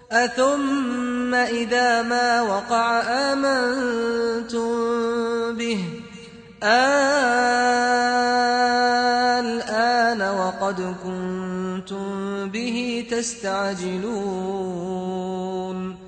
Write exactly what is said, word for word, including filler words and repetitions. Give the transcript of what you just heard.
أثم إذا ما وقع آمنتم به الآن وقد كنتم به تستعجلون